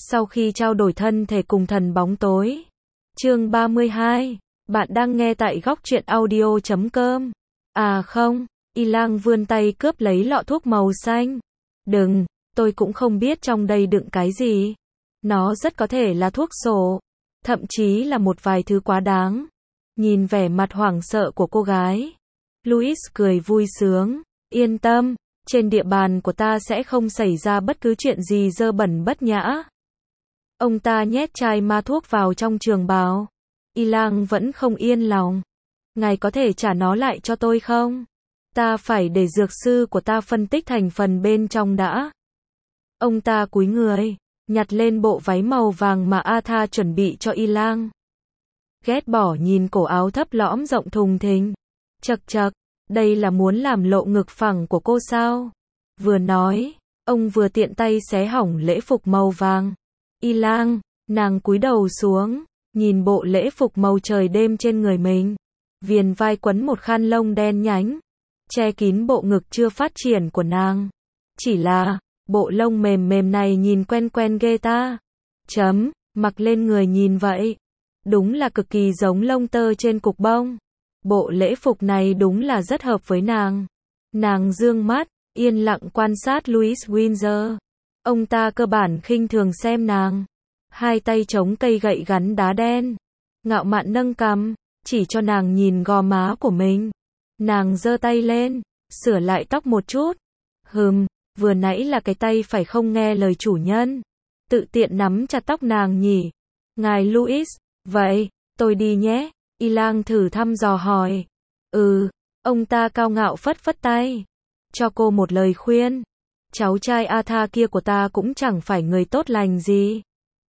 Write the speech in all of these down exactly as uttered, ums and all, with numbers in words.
Sau khi trao đổi thân thể cùng thần bóng tối. Chương ba mươi hai. Bạn đang nghe tại góc truyện audio chấm com. À không, Y Lang vươn tay cướp lấy lọ thuốc màu xanh. Đừng, tôi cũng không biết trong đây đựng cái gì. Nó rất có thể là thuốc sổ, thậm chí là một vài thứ quá đáng. Nhìn vẻ mặt hoảng sợ của cô gái, Louis cười vui sướng. Yên tâm, trên địa bàn của ta sẽ không xảy ra bất cứ chuyện gì dơ bẩn bất nhã. Ông ta nhét chai ma thuốc vào trong trường bào. Y Lang vẫn không yên lòng. Ngài có thể trả nó lại cho tôi không? Ta phải để dược sư của ta phân tích thành phần bên trong đã. Ông ta cúi người, nhặt lên bộ váy màu vàng mà Atha chuẩn bị cho Y Lang. Ghét bỏ nhìn cổ áo thấp lõm rộng thùng thình. Chậc chậc, đây là muốn làm lộ ngực phẳng của cô sao? Vừa nói, ông vừa tiện tay xé hỏng lễ phục màu vàng. Y Lang, nàng cúi đầu xuống, nhìn bộ lễ phục màu trời đêm trên người mình. Viền vai quấn một khăn lông đen nhánh, che kín bộ ngực chưa phát triển của nàng. Chỉ là, bộ lông mềm mềm này nhìn quen quen ghê ta. Chấm, mặc lên người nhìn vậy. Đúng là cực kỳ giống lông tơ trên cục bông. Bộ lễ phục này đúng là rất hợp với nàng. Nàng dương mắt, yên lặng quan sát Louis Windsor. Ông ta cơ bản khinh thường xem nàng. Hai tay chống cây gậy gắn đá đen. Ngạo mạn nâng cằm, chỉ cho nàng nhìn gò má của mình. Nàng giơ tay lên, sửa lại tóc một chút. Hừm, vừa nãy là cái tay phải không nghe lời chủ nhân. Tự tiện nắm chặt tóc nàng nhỉ. Ngài Louis, vậy, tôi đi nhé. Y Lang thử thăm dò hỏi. Ừ, ông ta cao ngạo phất phất tay. Cho cô một lời khuyên. Cháu trai Atha kia của ta cũng chẳng phải người tốt lành gì.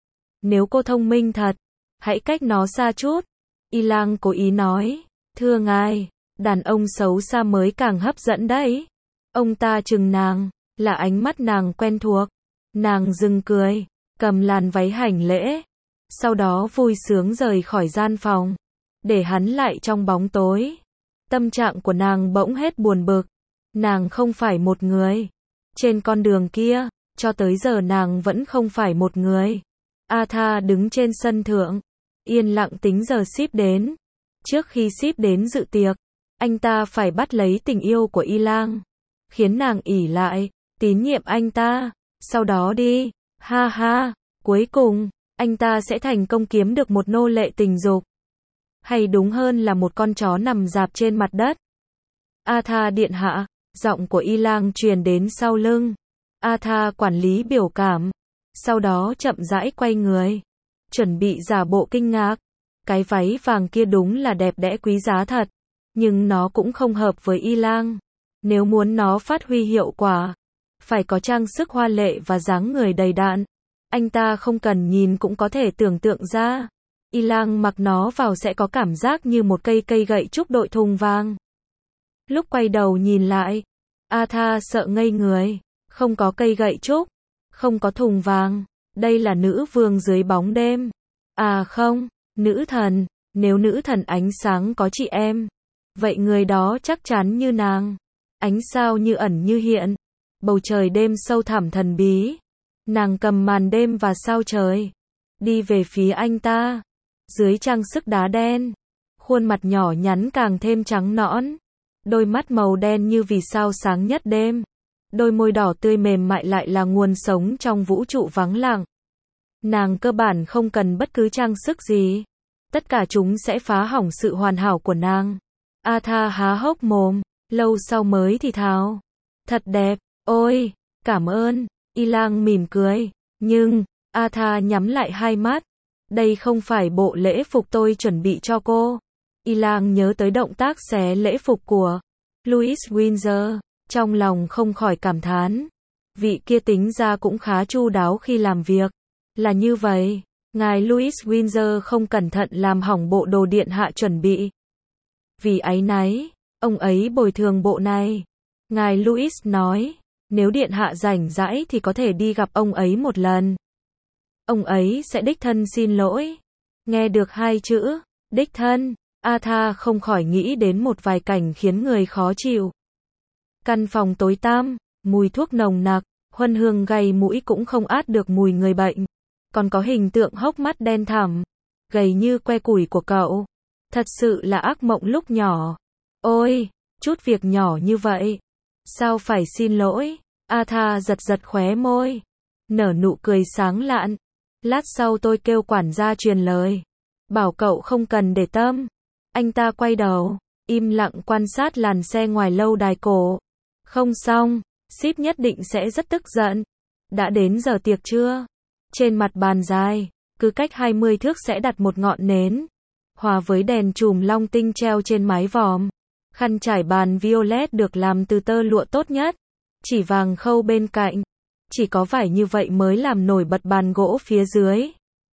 Nếu cô thông minh thật, hãy cách nó xa chút. Y Lang cố ý nói. Thưa ngài, đàn ông xấu xa mới càng hấp dẫn đấy. Ông ta chừng nàng, là ánh mắt nàng quen thuộc. Nàng dừng cười, cầm làn váy hành lễ. Sau đó vui sướng rời khỏi gian phòng, để hắn lại trong bóng tối. Tâm trạng của nàng bỗng hết buồn bực. Nàng không phải một người. Trên con đường kia, cho tới giờ nàng vẫn không phải một người. Atha đứng trên sân thượng, yên lặng tính giờ ship đến. Trước khi ship đến dự tiệc, anh ta phải bắt lấy tình yêu của Y Lang, khiến nàng ỷ lại, tín nhiệm anh ta. Sau đó đi, ha ha, cuối cùng, anh ta sẽ thành công kiếm được một nô lệ tình dục. Hay đúng hơn là một con chó nằm rạp trên mặt đất. Atha điện hạ, giọng của Y Lang truyền đến sau lưng. Atha quản lý biểu cảm, sau đó chậm rãi quay người, chuẩn bị giả bộ kinh ngạc. Cái váy vàng kia đúng là đẹp đẽ quý giá thật, nhưng nó cũng không hợp với Y Lang. Nếu muốn nó phát huy hiệu quả, phải có trang sức hoa lệ và dáng người đầy đặn. Anh ta không cần nhìn cũng có thể tưởng tượng ra. Y Lang mặc nó vào sẽ có cảm giác như một cây cây gậy trúc đội thùng vàng. Lúc quay đầu nhìn lại, Atha sợ ngây người. Không có cây gậy trúc, không có thùng vàng. Đây là nữ vương dưới bóng đêm. À không, nữ thần. Nếu nữ thần ánh sáng có chị em, vậy người đó chắc chắn như nàng. Ánh sao như ẩn như hiện. Bầu trời đêm sâu thẳm thần bí. Nàng cầm màn đêm và sao trời, đi về phía anh ta. Dưới trang sức đá đen, khuôn mặt nhỏ nhắn càng thêm trắng nõn. Đôi mắt màu đen như vì sao sáng nhất đêm. Đôi môi đỏ tươi mềm mại lại là nguồn sống trong vũ trụ vắng lặng. Nàng cơ bản không cần bất cứ trang sức gì. Tất cả chúng sẽ phá hỏng sự hoàn hảo của nàng. Atha há hốc mồm, lâu sau mới thì thào. Thật đẹp, ôi, cảm ơn. Y Lang mỉm cười. Nhưng, Atha nhắm lại hai mắt. Đây không phải bộ lễ phục tôi chuẩn bị cho cô. Y Lang nhớ tới động tác xé lễ phục của Louis Windsor. Trong lòng không khỏi cảm thán. Vị kia tính ra cũng khá chu đáo khi làm việc. Là như vậy, ngài Louis Windsor không cẩn thận làm hỏng bộ đồ điện hạ chuẩn bị. Vì áy náy, ông ấy bồi thường bộ này. Ngài Louis nói, nếu điện hạ rảnh rãi thì có thể đi gặp ông ấy một lần. Ông ấy sẽ đích thân xin lỗi. Nghe được hai chữ, đích thân, Atha không khỏi nghĩ đến một vài cảnh khiến người khó chịu. Căn phòng tối tăm, mùi thuốc nồng nặc, huân hương gây mũi cũng không át được mùi người bệnh. còn có hình tượng hốc mắt đen thẳm, gầy như que củi của cậu. Thật sự là ác mộng lúc nhỏ. Ôi, chút việc nhỏ như vậy. Sao phải xin lỗi? Atha giật giật khóe môi. Nở nụ cười sáng lạn. Lát sau tôi kêu quản gia truyền lời. Bảo cậu không cần để tâm. Anh ta quay đầu, im lặng quan sát làn xe ngoài lâu đài cổ. Không xong, ship nhất định sẽ rất tức giận. Đã đến giờ tiệc chưa? Trên mặt bàn dài, cứ cách hai mươi thước sẽ đặt một ngọn nến. Hòa với đèn chùm long tinh treo trên mái vòm. Khăn trải bàn violet được làm từ tơ lụa tốt nhất. Chỉ vàng khâu bên cạnh. Chỉ có vải như vậy mới làm nổi bật bàn gỗ phía dưới.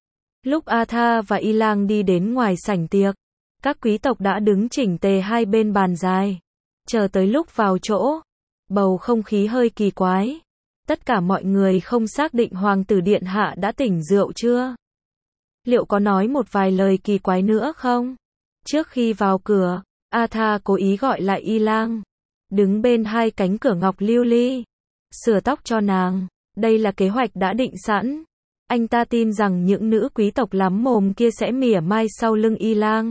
Lúc Atha và Y Lang đi đến ngoài sảnh tiệc, các quý tộc đã đứng chỉnh tề hai bên bàn dài. Chờ tới lúc vào chỗ, bầu không khí hơi kỳ quái. Tất cả mọi người không xác định hoàng tử điện hạ đã tỉnh rượu chưa. Liệu có nói một vài lời kỳ quái nữa không? Trước khi vào cửa, Atha cố ý gọi lại Y Lang. Đứng bên hai cánh cửa ngọc lưu ly. Sửa tóc cho nàng. Đây là kế hoạch đã định sẵn. Anh ta tin rằng những nữ quý tộc lắm mồm kia sẽ mỉa mai sau lưng Y Lang.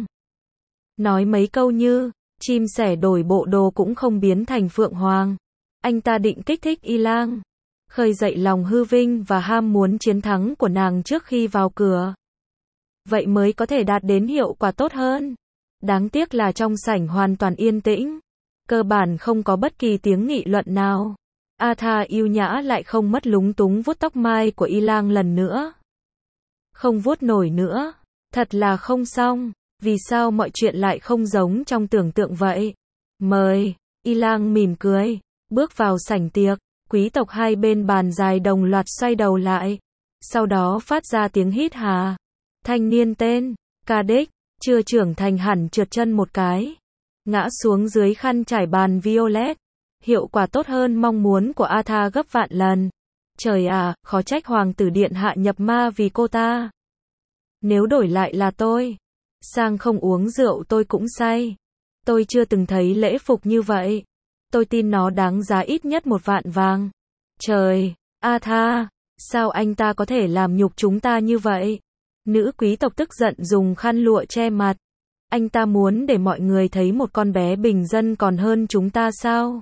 Nói mấy câu như, chim sẻ đổi bộ đồ cũng không biến thành phượng hoàng. Anh ta định kích thích Y Lang. Khơi dậy lòng hư vinh và ham muốn chiến thắng của nàng trước khi vào cửa. Vậy mới có thể đạt đến hiệu quả tốt hơn. Đáng tiếc là trong sảnh hoàn toàn yên tĩnh. Cơ bản không có bất kỳ tiếng nghị luận nào. Atha yêu nhã lại không mất lúng túng vuốt tóc mai của Y Lang lần nữa. Không vuốt nổi nữa. Thật là không xong. Vì sao mọi chuyện lại không giống trong tưởng tượng vậy? Mời. Y Lang mỉm cười. Bước vào sảnh tiệc. Quý tộc hai bên bàn dài đồng loạt xoay đầu lại. Sau đó phát ra tiếng hít hà. Thanh niên tên Cadix, chưa trưởng thành hẳn trượt chân một cái. Ngã xuống dưới khăn trải bàn violet. Hiệu quả tốt hơn mong muốn của Atha gấp vạn lần. Trời à, khó trách hoàng tử điện hạ nhập ma vì cô ta. Nếu đổi lại là tôi, sang không uống rượu tôi cũng say. Tôi chưa từng thấy lễ phục như vậy. Tôi tin nó đáng giá ít nhất một vạn vàng. Trời, Atha, sao anh ta có thể làm nhục chúng ta như vậy? Nữ quý tộc tức giận dùng khăn lụa che mặt. Anh ta muốn để mọi người thấy một con bé bình dân còn hơn chúng ta sao?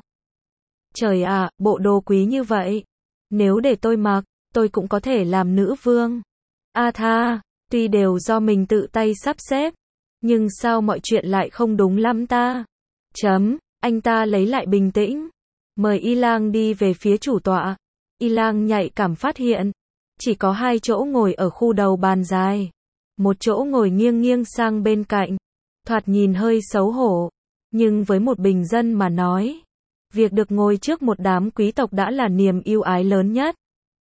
Trời ạ, bộ đồ quý như vậy. Nếu để tôi mặc, tôi cũng có thể làm nữ vương. Atha, tuy đều do mình tự tay sắp xếp, nhưng sao mọi chuyện lại không đúng lắm ta? Chấm, anh ta lấy lại bình tĩnh. Mời Y Lang đi về phía chủ tọa. Y Lang nhạy cảm phát hiện. Chỉ có hai chỗ ngồi ở khu đầu bàn dài. Một chỗ ngồi nghiêng nghiêng sang bên cạnh. Thoạt nhìn hơi xấu hổ. Nhưng với một bình dân mà nói, việc được ngồi trước một đám quý tộc đã là niềm yêu ái lớn nhất.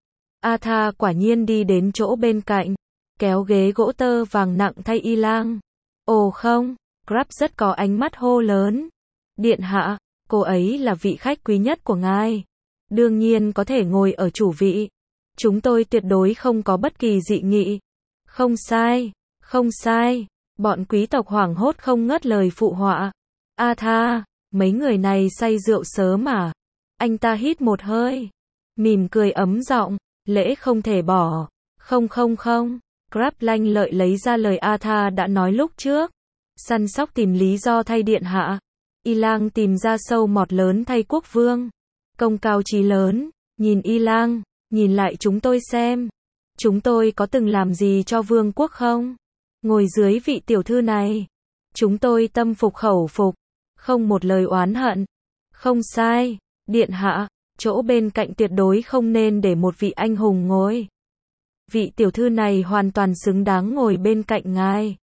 Atha quả nhiên đi đến chỗ bên cạnh. Kéo ghế gỗ tơ vàng nặng thay Y Lang. Ồ không, Grab rất có ánh mắt hô lớn. Điện hạ, cô ấy là vị khách quý nhất của ngài. Đương nhiên có thể ngồi ở chủ vị. Chúng tôi tuyệt đối không có bất kỳ dị nghị. Không sai, không sai. Bọn quý tộc hoảng hốt không ngớt lời phụ họa. Atha, mấy người này say rượu sớm mà. Anh ta hít một hơi. Mỉm cười ấm giọng, lễ không thể bỏ. Không không không. Grab lanh lợi lấy ra lời Atha đã nói lúc trước. Săn sóc tìm lý do thay điện hạ. Y Lang tìm ra sâu mọt lớn thay quốc vương. Công cao chí lớn. Nhìn Y Lang, nhìn lại chúng tôi xem. Chúng tôi có từng làm gì cho vương quốc không? Ngồi dưới vị tiểu thư này. Chúng tôi tâm phục khẩu phục. Không một lời oán hận. Không sai. Điện hạ, chỗ bên cạnh tuyệt đối không nên để một vị anh hùng ngồi. Vị tiểu thư này hoàn toàn xứng đáng ngồi bên cạnh ngài.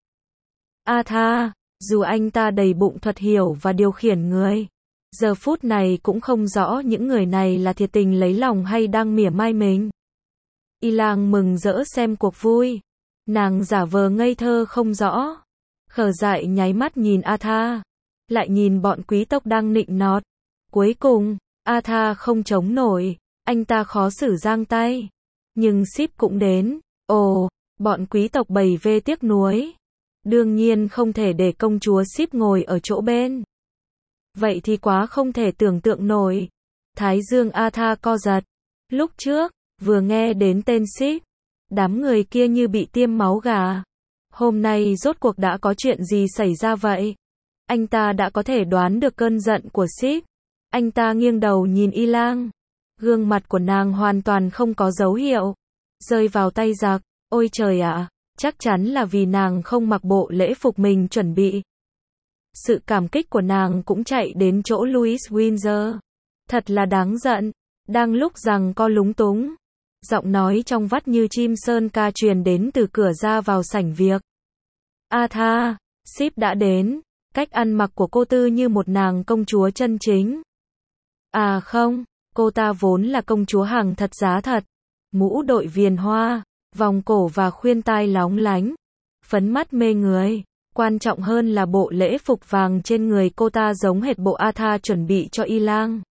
Atha, dù anh ta đầy bụng thuật hiểu và điều khiển người, giờ phút này cũng không rõ những người này là thiệt tình lấy lòng hay đang mỉa mai mình. Y Lang mừng rỡ xem cuộc vui. Nàng giả vờ ngây thơ không rõ. Khờ dại nháy mắt nhìn Atha. Lại nhìn bọn quý tộc đang nịnh nọt. Cuối cùng, Atha không chống nổi. Anh ta khó xử giang tay. Nhưng ship cũng đến. Ồ, bọn quý tộc bầy vê tiếc nuối. Đương nhiên không thể để công chúa ship ngồi ở chỗ bên. Vậy thì quá không thể tưởng tượng nổi. Thái dương Atha co giật. Lúc trước, vừa nghe đến tên ship, Đám người kia như bị tiêm máu gà. Hôm nay rốt cuộc đã có chuyện gì xảy ra vậy? Anh ta đã có thể đoán được cơn giận của Sip. Anh ta nghiêng đầu nhìn Y Lang. Gương mặt của nàng hoàn toàn không có dấu hiệu rơi vào tay giặc. Ôi trời ạ, chắc chắn là vì nàng không mặc bộ lễ phục mình chuẩn bị. Sự cảm kích của nàng cũng chạy đến chỗ Louis Windsor. Thật là đáng giận. Đang lúc rằng co lúng túng, giọng nói trong vắt như chim sơn ca truyền đến từ cửa ra vào sảnh việc. Arthur, Sip đã đến. Cách ăn mặc của cô tư như một nàng công chúa chân chính. À không, cô ta vốn là công chúa hàng thật giá thật. Mũ đội viền hoa, vòng cổ và khuyên tai lóng lánh, phấn mắt mê người. Quan trọng hơn là bộ lễ phục vàng trên người cô ta giống hệt bộ Arthur chuẩn bị cho Y Lang.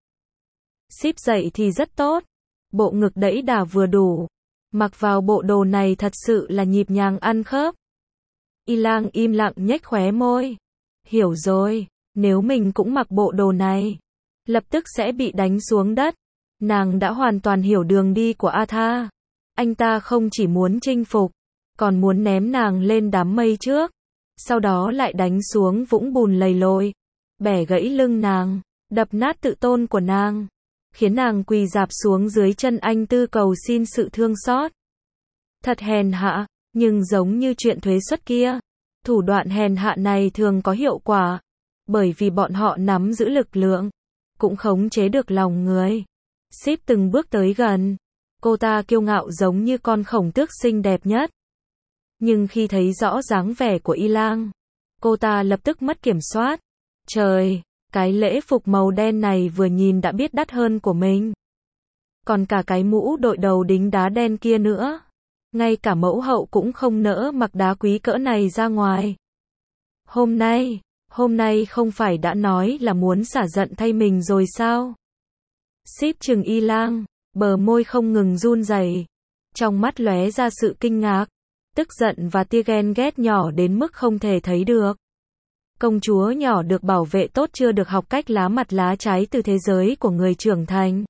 Sip dậy thì rất tốt. Bộ ngực đẫy đà vừa đủ. Mặc vào bộ đồ này thật sự là nhịp nhàng ăn khớp. Y Lang im lặng nhếch khóe môi. Hiểu rồi, nếu mình cũng mặc bộ đồ này, lập tức sẽ bị đánh xuống đất. Nàng đã hoàn toàn hiểu đường đi của Arthur. Anh ta không chỉ muốn chinh phục, còn muốn ném nàng lên đám mây trước, sau đó lại đánh xuống vũng bùn lầy lội, bẻ gãy lưng nàng, đập nát tự tôn của nàng, khiến nàng quỳ rạp xuống dưới chân anh tư cầu xin sự thương xót. Thật hèn hạ, nhưng giống như chuyện thuế suất kia, thủ đoạn hèn hạ này thường có hiệu quả, bởi vì bọn họ nắm giữ lực lượng, cũng khống chế được lòng người. Sip từng bước tới gần. Cô ta kiêu ngạo giống như con khổng tước xinh đẹp nhất. Nhưng khi thấy rõ dáng vẻ của Y Lang, cô ta lập tức mất kiểm soát. Trời, cái lễ phục màu đen này vừa nhìn đã biết đắt hơn của mình. Còn cả cái mũ đội đầu đính đá đen kia nữa. Ngay cả mẫu hậu cũng không nỡ mặc đá quý cỡ này ra ngoài. Hôm nay, hôm nay không phải đã nói là muốn xả giận thay mình rồi sao? Sip chừng Y Lang, bờ môi không ngừng run rẩy, trong mắt lóe ra sự kinh ngạc, tức giận và tia ghen ghét nhỏ đến mức không thể thấy được. Công chúa nhỏ được bảo vệ tốt chưa được học cách lá mặt lá trái từ thế giới của người trưởng thành.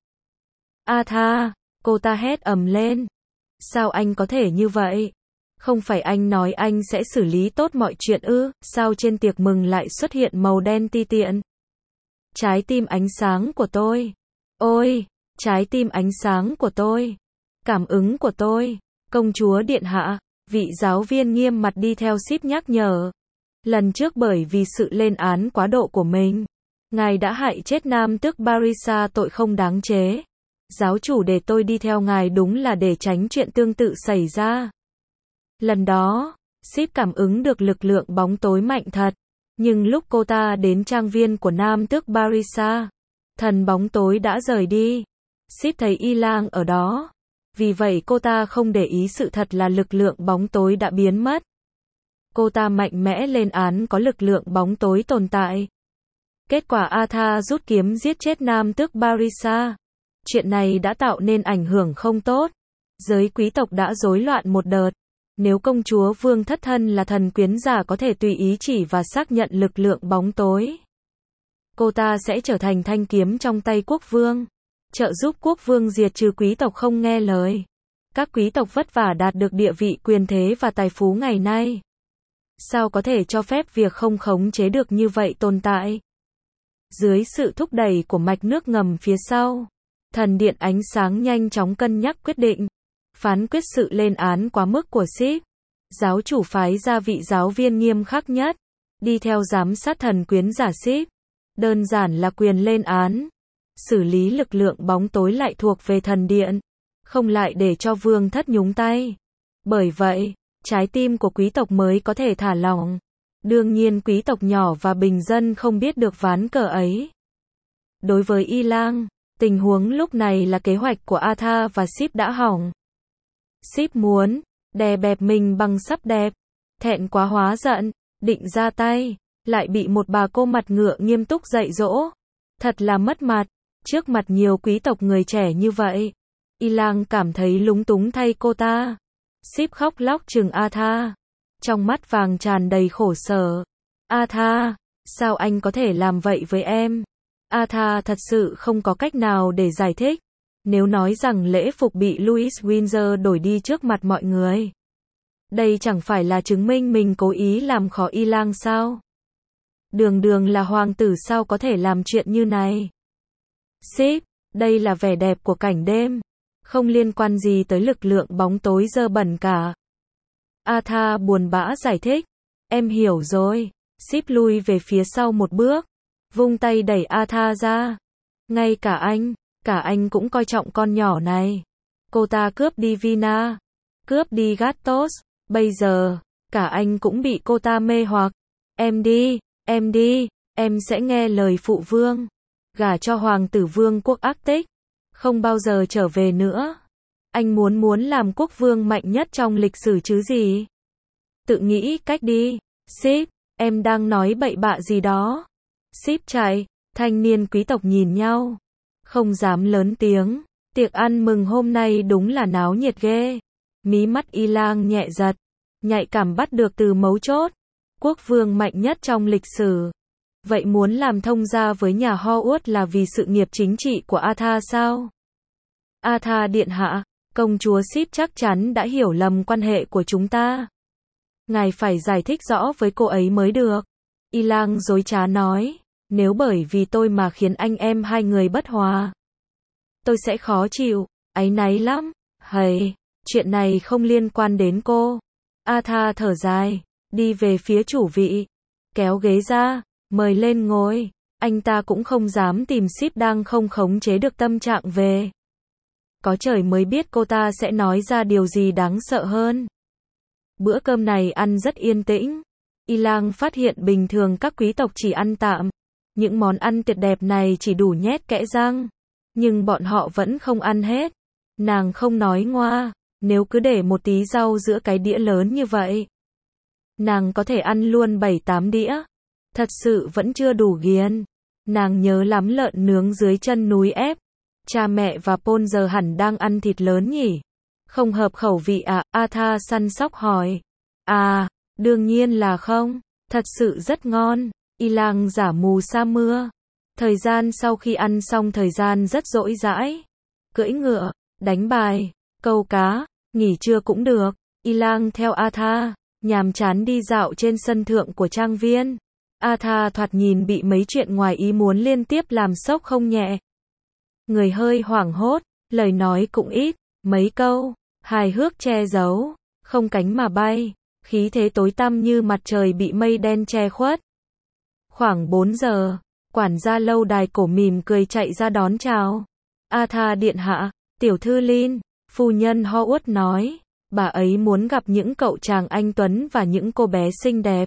Arthur, cô ta hét ầm lên. Sao anh có thể như vậy? Không phải anh nói anh sẽ xử lý tốt mọi chuyện ư? Sao trên tiệc mừng lại xuất hiện màu đen ti tiện? Trái tim ánh sáng của tôi. Ôi, trái tim ánh sáng của tôi. Cảm ứng của tôi. Công chúa điện hạ, vị giáo viên nghiêm mặt đi theo Sip nhắc nhở. Lần trước bởi vì sự lên án quá độ của mình, ngài đã hại chết nam tước Barisa tội không đáng chế. Giáo chủ để tôi đi theo ngài đúng là để tránh chuyện tương tự xảy ra. Lần đó, Sip cảm ứng được lực lượng bóng tối mạnh thật. Nhưng lúc cô ta đến trang viên của nam tước Barisa, thần bóng tối đã rời đi. Sip thấy Y Lang ở đó. Vì vậy cô ta không để ý sự thật là lực lượng bóng tối đã biến mất. Cô ta mạnh mẽ lên án có lực lượng bóng tối tồn tại. Kết quả Arthur rút kiếm giết chết nam tước Barisa. Chuyện này đã tạo nên ảnh hưởng không tốt. Giới quý tộc đã rối loạn một đợt. Nếu công chúa Vương Thất Thân là thần quyến giả có thể tùy ý chỉ và xác nhận lực lượng bóng tối, cô ta sẽ trở thành thanh kiếm trong tay quốc vương, trợ giúp quốc vương diệt trừ quý tộc không nghe lời. Các quý tộc vất vả đạt được địa vị quyền thế và tài phú ngày nay. Sao có thể cho phép việc không khống chế được như vậy tồn tại? Dưới sự thúc đẩy của mạch nước ngầm phía sau, thần điện ánh sáng nhanh chóng cân nhắc quyết định, phán quyết sự lên án quá mức của Sip. Giáo chủ phái ra vị giáo viên nghiêm khắc nhất, đi theo giám sát thần quyến giả Sip. Đơn giản là quyền lên án. Xử lý lực lượng bóng tối lại thuộc về thần điện, không lại để cho vương thất nhúng tay. Bởi vậy, trái tim của quý tộc mới có thể thả lỏng. Đương nhiên quý tộc nhỏ và bình dân không biết được ván cờ ấy. Đối với Y Lang, tình huống lúc này là kế hoạch của Arthur và Sip đã hỏng. Sip muốn đè bẹp mình bằng sắp đẹp, thẹn quá hóa giận, định ra tay, lại bị một bà cô mặt ngựa nghiêm túc dạy dỗ. Thật là mất mặt, trước mặt nhiều quý tộc người trẻ như vậy. Y Lang cảm thấy lúng túng thay cô ta. Sip khóc lóc chừng Arthur, trong mắt vàng tràn đầy khổ sở. Arthur, sao anh có thể làm vậy với em? Arthur thật sự không có cách nào để giải thích. Nếu nói rằng lễ phục bị Louis Windsor đổi đi trước mặt mọi người, đây chẳng phải là chứng minh mình cố ý làm khó Y Lang sao? Đường đường là hoàng tử sao có thể làm chuyện như này? Ship, đây là vẻ đẹp của cảnh đêm, không liên quan gì tới lực lượng bóng tối dơ bẩn cả. Arthur buồn bã giải thích, em hiểu rồi. Ship lui về phía sau một bước, vung tay đẩy Arthur ra. Ngay cả anh, cả anh cũng coi trọng con nhỏ này. Cô ta cướp đi Vina, cướp đi Gatos, bây giờ, cả anh cũng bị cô ta mê hoặc. Em đi, em đi, em sẽ nghe lời phụ vương, gả cho hoàng tử vương quốc Arctic, không bao giờ trở về nữa. Anh muốn muốn làm quốc vương mạnh nhất trong lịch sử chứ gì? Tự nghĩ cách đi. Ship, em đang nói bậy bạ gì đó? Ship chạy, thanh niên quý tộc nhìn nhau, không dám lớn tiếng. Tiệc ăn mừng hôm nay đúng là náo nhiệt ghê. Mí mắt Y Lang nhẹ giật, nhạy cảm bắt được từ mấu chốt. Quốc vương mạnh nhất trong lịch sử. Vậy muốn làm thông gia với nhà Howard là vì sự nghiệp chính trị của Arthur sao? Arthur điện hạ, công chúa Ship chắc chắn đã hiểu lầm quan hệ của chúng ta. Ngài phải giải thích rõ với cô ấy mới được. Y Lang dối trá nói, nếu bởi vì tôi mà khiến anh em hai người bất hòa, tôi sẽ khó chịu, áy náy lắm. Hầy, chuyện này không liên quan đến cô. Arthur thở dài, đi về phía chủ vị, kéo ghế ra, mời lên ngồi. Anh ta cũng không dám tìm Ship đang không khống chế được tâm trạng về. Có trời mới biết cô ta sẽ nói ra điều gì đáng sợ hơn. Bữa cơm này ăn rất yên tĩnh. Y Lang phát hiện bình thường các quý tộc chỉ ăn tạm. Những món ăn tuyệt đẹp này chỉ đủ nhét kẽ răng. Nhưng bọn họ vẫn không ăn hết. Nàng không nói ngoa, nếu cứ để một tí rau giữa cái đĩa lớn như vậy, nàng có thể ăn luôn bảy tám đĩa. Thật sự vẫn chưa đủ ghiền. Nàng nhớ lắm lợn nướng dưới chân núi ép. Cha mẹ và Paul giờ hẳn đang ăn thịt lớn nhỉ? Không hợp khẩu vị à? Arthur săn sóc hỏi. À, đương nhiên là không. Thật sự rất ngon. Y Lang giả mù sa mưa. Thời gian sau khi ăn xong thời gian rất rỗi rãi. Cưỡi ngựa, đánh bài, câu cá, nghỉ trưa cũng được. Y Lang theo Arthur, nhàm chán đi dạo trên sân thượng của trang viên. Arthur thoạt nhìn bị mấy chuyện ngoài ý muốn liên tiếp làm sốc không nhẹ. Người hơi hoảng hốt, lời nói cũng ít, mấy câu hài hước che giấu, không cánh mà bay, khí thế tối tăm như mặt trời bị mây đen che khuất. Khoảng bốn giờ, quản gia lâu đài cổ mỉm cười chạy ra đón chào. Arthur điện hạ, tiểu thư Lin, phu nhân Howard nói, bà ấy muốn gặp những cậu chàng anh tuấn và những cô bé xinh đẹp.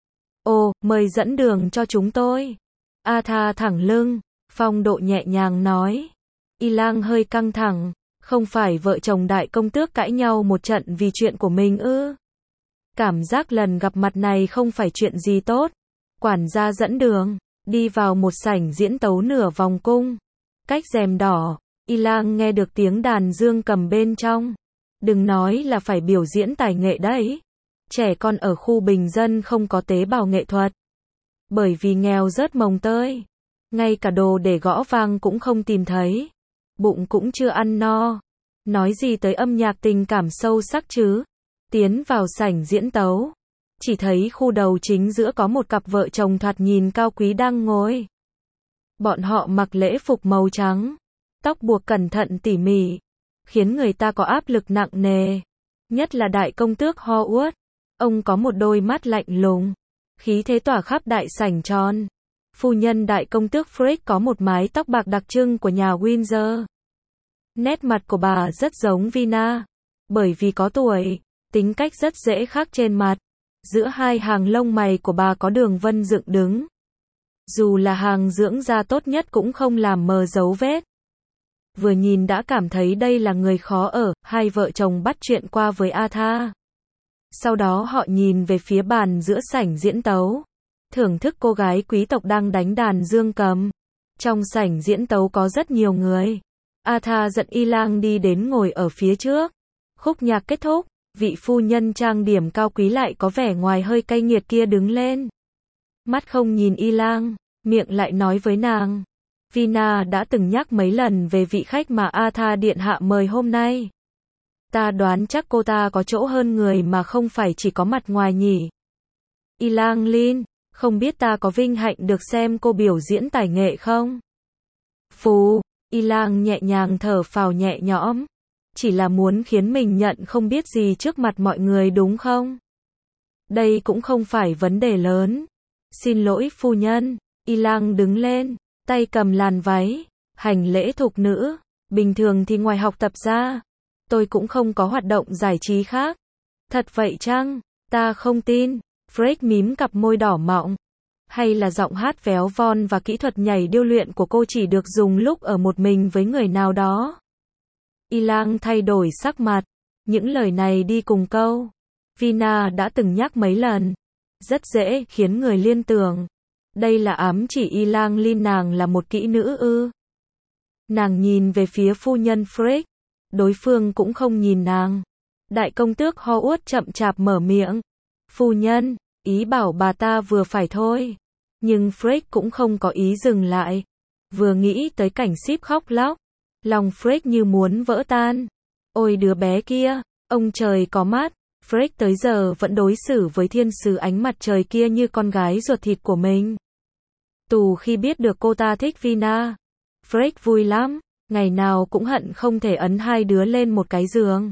Ồ, mời dẫn đường cho chúng tôi. Arthur thẳng lưng, phong độ nhẹ nhàng nói. Y Lang hơi căng thẳng, không phải vợ chồng đại công tước cãi nhau một trận vì chuyện của mình ư? Cảm giác lần gặp mặt này không phải chuyện gì tốt. Quản gia dẫn đường, đi vào một sảnh diễn tấu nửa vòng cung. Cách rèm đỏ, Y Lang nghe được tiếng đàn dương cầm bên trong. Đừng nói là phải biểu diễn tài nghệ đấy. Trẻ con ở khu bình dân không có tế bào nghệ thuật. Bởi vì nghèo rớt mồng tơi. Ngay cả đồ để gõ vang cũng không tìm thấy. Bụng cũng chưa ăn no. Nói gì tới âm nhạc tình cảm sâu sắc chứ. Tiến vào sảnh diễn tấu. Chỉ thấy khu đầu chính giữa có một cặp vợ chồng thoạt nhìn cao quý đang ngồi. Bọn họ mặc lễ phục màu trắng. Tóc buộc cẩn thận tỉ mỉ. Khiến người ta có áp lực nặng nề. Nhất là đại công tước Howard. Ông có một đôi mắt lạnh lùng. Khí thế tỏa khắp đại sảnh tròn. Phu nhân đại công tước Frick có một mái tóc bạc đặc trưng của nhà Windsor. Nét mặt của bà rất giống Vina. Bởi vì có tuổi, tính cách rất dễ khắc trên mặt. Giữa hai hàng lông mày của bà có đường vân dựng đứng. Dù là hàng dưỡng da tốt nhất cũng không làm mờ dấu vết. Vừa nhìn đã cảm thấy đây là người khó ở. Hai vợ chồng bắt chuyện qua với Arthur. Sau đó họ nhìn về phía bàn giữa sảnh diễn tấu. Thưởng thức cô gái quý tộc đang đánh đàn dương cầm. Trong sảnh diễn tấu có rất nhiều người. Arthur dẫn Y Lang đi đến ngồi ở phía trước. Khúc nhạc kết thúc, vị phu nhân trang điểm cao quý lại có vẻ ngoài hơi cay nghiệt kia đứng lên. Mắt không nhìn Y Lang, miệng lại nói với nàng. Vina đã từng nhắc mấy lần về vị khách mà Arthur điện hạ mời hôm nay. Ta đoán chắc cô ta có chỗ hơn người mà không phải chỉ có mặt ngoài nhỉ. Ilang Lin, không biết ta có vinh hạnh được xem cô biểu diễn tài nghệ không? Phù, Ilang nhẹ nhàng thở phào nhẹ nhõm. Chỉ là muốn khiến mình nhận không biết gì trước mặt mọi người đúng không? Đây cũng không phải vấn đề lớn. Xin lỗi phu nhân. Ilang đứng lên, tay cầm làn váy, hành lễ thục nữ. Bình thường thì ngoài học tập ra, tôi cũng không có hoạt động giải trí khác. Thật vậy chăng? Ta không tin. Fred mím cặp môi đỏ mọng. Hay là giọng hát véo von và kỹ thuật nhảy điêu luyện của cô chỉ được dùng lúc ở một mình với người nào đó? Ilang thay đổi sắc mặt. Những lời này đi cùng câu Vina đã từng nhắc mấy lần. Rất dễ khiến người liên tưởng. Đây là ám chỉ Ilang Lin nàng là một kỹ nữ ư? Nàng nhìn về phía phu nhân Fred. Đối phương cũng không nhìn nàng. Đại công tước Howard chậm chạp mở miệng. Phu nhân, ý bảo bà ta vừa phải thôi. Nhưng Fred cũng không có ý dừng lại. Vừa nghĩ tới cảnh Sip khóc lóc, lòng Fred như muốn vỡ tan. Ôi đứa bé kia, ông trời có mắt. Fred tới giờ vẫn đối xử với thiên sứ ánh mặt trời kia như con gái ruột thịt của mình. Tù khi biết được cô ta thích Vina, Fred vui lắm, ngày nào cũng hận không thể ấn hai đứa lên một cái giường.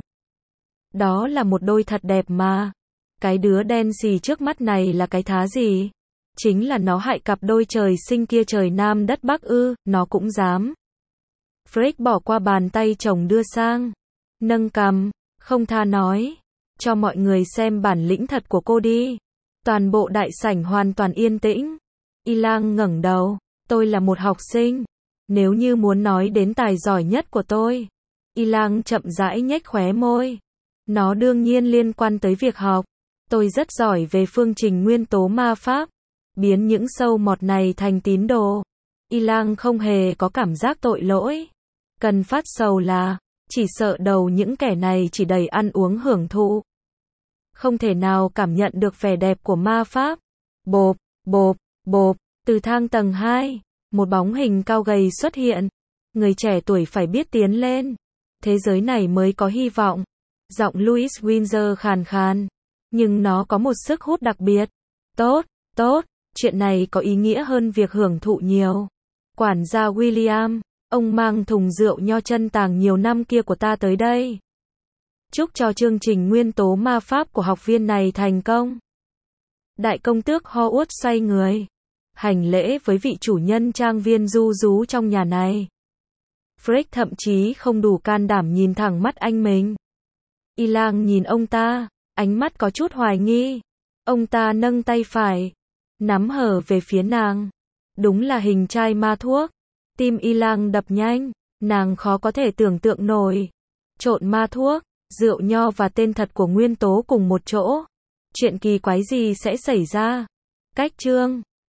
Đó là một đôi thật đẹp mà. Cái đứa đen xì trước mắt này là cái thá gì? Chính là nó hại cặp đôi trời sinh kia trời Nam đất Bắc ư, nó cũng dám. Fred bỏ qua bàn tay chồng đưa sang. Nâng cằm, không tha nói. Cho mọi người xem bản lĩnh thật của cô đi. Toàn bộ đại sảnh hoàn toàn yên tĩnh. Ilang ngẩng đầu. Tôi là một học sinh. Nếu như muốn nói đến tài giỏi nhất của tôi. Ilang chậm rãi nhếch khóe môi. Nó đương nhiên liên quan tới việc học. Tôi rất giỏi về phương trình nguyên tố ma pháp. Biến những sâu mọt này thành tín đồ. Ilang không hề có cảm giác tội lỗi. Cần phát sầu là, chỉ sợ đầu những kẻ này chỉ đầy ăn uống hưởng thụ. Không thể nào cảm nhận được vẻ đẹp của ma pháp. Bộp, bộp, bộp, từ thang tầng hai, một bóng hình cao gầy xuất hiện. Người trẻ tuổi phải biết tiến lên. Thế giới này mới có hy vọng. Giọng Louis Windsor khàn khàn. Nhưng nó có một sức hút đặc biệt. Tốt, tốt, chuyện này có ý nghĩa hơn việc hưởng thụ nhiều. Quản gia William, ông mang thùng rượu nho chân tàng nhiều năm kia của ta tới đây. Chúc cho chương trình nguyên tố ma pháp của học viên này thành công. Đại công tước Howard xoay người, hành lễ với vị chủ nhân trang viên ru rú trong nhà này. Fred thậm chí không đủ can đảm nhìn thẳng mắt anh mình. Ilang nhìn ông ta, ánh mắt có chút hoài nghi. Ông ta nâng tay phải, nắm hở về phía nàng. Đúng là hình chai ma thuốc. Tim Ilang đập nhanh, nàng khó có thể tưởng tượng nổi. Trộn ma thuốc, rượu nho và tên thật của nguyên tố cùng một chỗ. Chuyện kỳ quái gì sẽ xảy ra? Cách chương